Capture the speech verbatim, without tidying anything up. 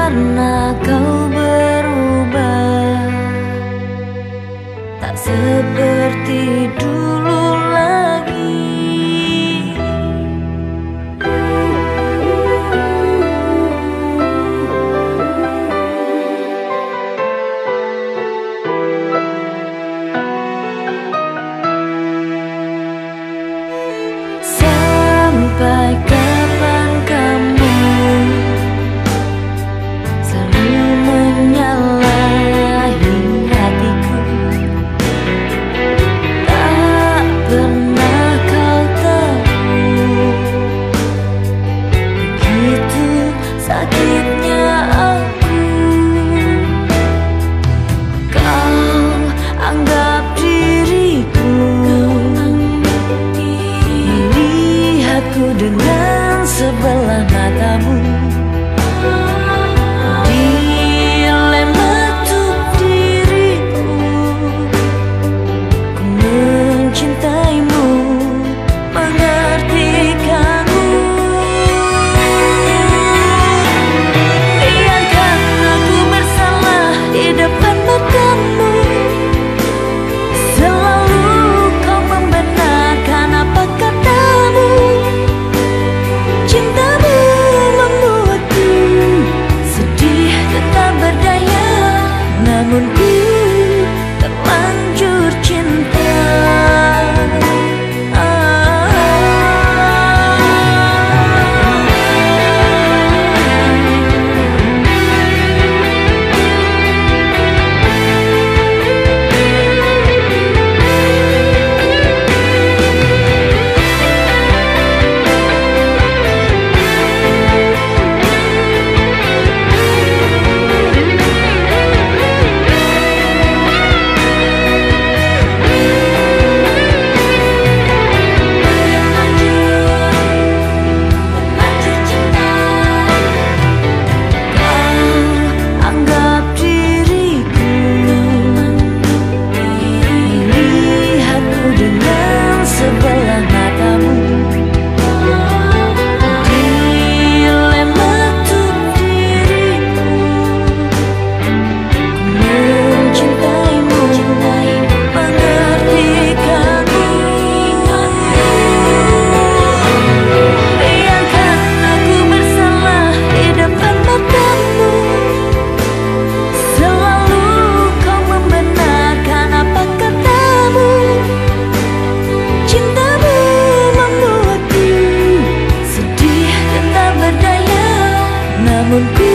karena kau berubah, tak seperti dulu lagi. Sampai kapan kamu selalu menyalahi hatiku? Tak pernah kau tahu begitu sakitnya aku. Kau anggap diriku melihatku dengan sebelah matamu. Dilema tuh diriku, ku mencintaimu, mengerti kamu. Biarkan aku bersalah di depan matamu. Selalu kau membenarkan apa katamu. Cintamu membuatku sedih tetap berdaya, namun ku terlanjur cinta. Namun ku